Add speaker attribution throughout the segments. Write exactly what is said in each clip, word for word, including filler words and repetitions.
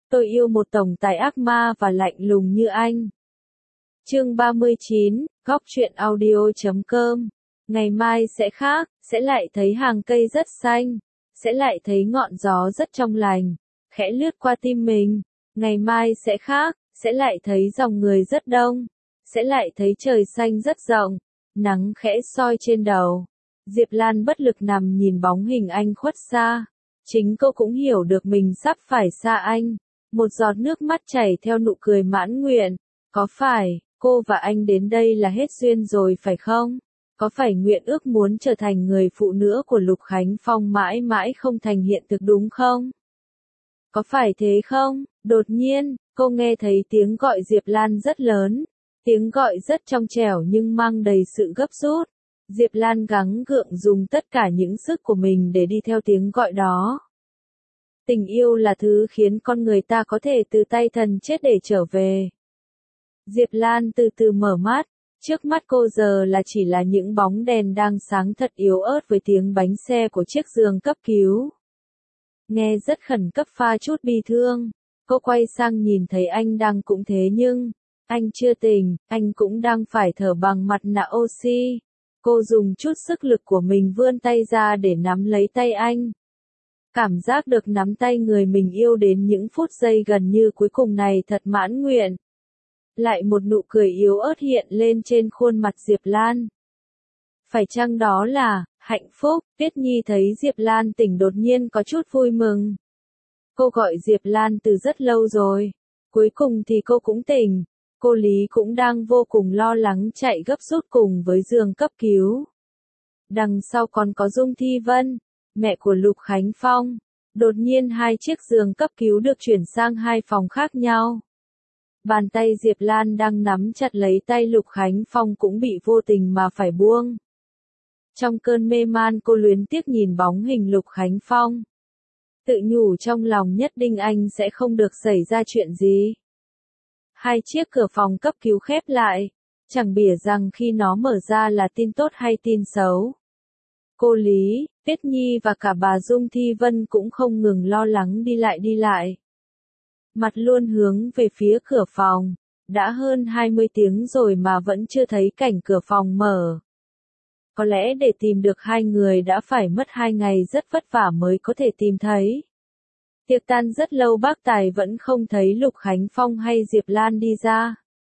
Speaker 1: Tôi yêu một tổng tài ác ma và lạnh lùng như anh. Chương ba mươi chín, góc truyện audio chấm com. Ngày mai sẽ khác, sẽ lại thấy hàng cây rất xanh, sẽ lại thấy ngọn gió rất trong lành, khẽ lướt qua tim mình. Ngày mai sẽ khác, sẽ lại thấy dòng người rất đông, sẽ lại thấy trời xanh rất rộng, nắng khẽ soi trên đầu. Diệp Lan bất lực nằm nhìn bóng hình anh khuất xa. Chính cô cũng hiểu được mình sắp phải xa anh. Một giọt nước mắt chảy theo nụ cười mãn nguyện. Có phải, cô và anh đến đây là hết duyên rồi phải không? Có phải nguyện ước muốn trở thành người phụ nữ của Lục Khánh Phong mãi mãi không thành hiện thực đúng không? Có phải thế không? Đột nhiên, cô nghe thấy tiếng gọi Diệp Lan rất lớn. Tiếng gọi rất trong trẻo nhưng mang đầy sự gấp rút. Diệp Lan gắng gượng dùng tất cả những sức của mình để đi theo tiếng gọi đó. Tình yêu là thứ khiến con người ta có thể từ tay thần chết để trở về. Diệp Lan từ từ mở mắt, trước mắt cô giờ là chỉ là những bóng đèn đang sáng thật yếu ớt với tiếng bánh xe của chiếc giường cấp cứu. Nghe rất khẩn cấp pha chút bi thương, cô quay sang nhìn thấy anh đang cũng thế nhưng, anh chưa tỉnh, anh cũng đang phải thở bằng mặt nạ oxy. Cô dùng chút sức lực của mình vươn tay ra để nắm lấy tay anh. Cảm giác được nắm tay người mình yêu đến những phút giây gần như cuối cùng này thật mãn nguyện. Lại một nụ cười yếu ớt hiện lên trên khuôn mặt Diệp Lan. Phải chăng đó là hạnh phúc? Tiết Nhi thấy Diệp Lan tỉnh đột nhiên có chút vui mừng. Cô gọi Diệp Lan từ rất lâu rồi. Cuối cùng thì cô cũng tỉnh. Cô Lý cũng đang vô cùng lo lắng chạy gấp rút cùng với giường cấp cứu. Đằng sau còn có Dung Thi Vân, mẹ của Lục Khánh Phong. Đột nhiên hai chiếc giường cấp cứu được chuyển sang hai phòng khác nhau. Bàn tay Diệp Lan đang nắm chặt lấy tay Lục Khánh Phong cũng bị vô tình mà phải buông. Trong cơn mê man cô luyến tiếc nhìn bóng hình Lục Khánh Phong. Tự nhủ trong lòng nhất định anh sẽ không được xảy ra chuyện gì. Hai chiếc cửa phòng cấp cứu khép lại, chẳng bỉa rằng khi nó mở ra là tin tốt hay tin xấu. Cô Lý, Tiết Nhi và cả bà Dung Thi Vân cũng không ngừng lo lắng đi lại đi lại. Mặt luôn hướng về phía cửa phòng, đã hơn hai mươi tiếng rồi mà vẫn chưa thấy cảnh cửa phòng mở. Có lẽ để tìm được hai người đã phải mất hai ngày rất vất vả mới có thể tìm thấy. Tiệc tan rất lâu bác Tài vẫn không thấy Lục Khánh Phong hay Diệp Lan đi ra.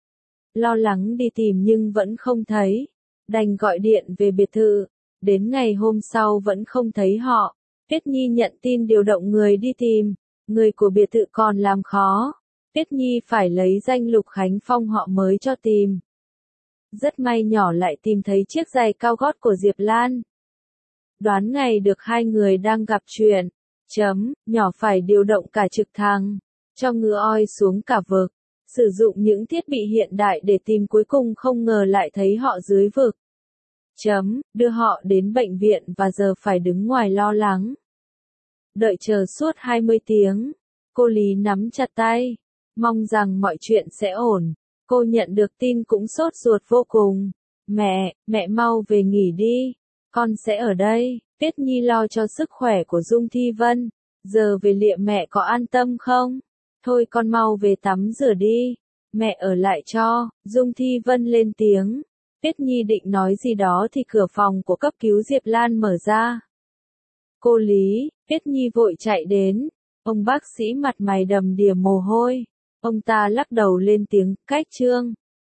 Speaker 1: Lo lắng đi tìm nhưng vẫn không thấy. Đành gọi điện về biệt thự. Đến ngày hôm sau vẫn không thấy họ. Tiết Nhi nhận tin điều động người đi tìm. Người của biệt thự còn làm khó. Tiết Nhi phải lấy danh Lục Khánh Phong họ mới cho tìm. Rất may nhỏ lại tìm thấy chiếc giày cao gót của Diệp Lan. Đoán ngày được hai người đang gặp chuyện. Chấm, nhỏ phải điều động cả trực thăng, cho ngựa oi xuống cả vực, sử dụng những thiết bị hiện đại để tìm cuối cùng không ngờ lại thấy họ dưới vực. Chấm, đưa họ đến bệnh viện và giờ phải đứng ngoài lo lắng. Đợi chờ suốt hai mươi tiếng, cô Lý nắm chặt tay, mong rằng mọi chuyện sẽ ổn. Cô nhận được tin cũng sốt ruột vô cùng. Mẹ, mẹ mau về nghỉ đi, con sẽ ở đây. Tiết Nhi lo cho sức khỏe của Dung Thi Vân. Giờ về liệu mẹ có an tâm không? Thôi con mau về tắm rửa đi. Mẹ ở lại cho. Dung Thi Vân lên tiếng. Tiết Nhi định nói gì đó thì cửa phòng của cấp cứu Diệp Lan mở ra. Cô Lý, Tiết Nhi vội chạy đến. Ông bác sĩ mặt mày đầm đìa mồ hôi. Ông ta lắc đầu lên tiếng, cách trương.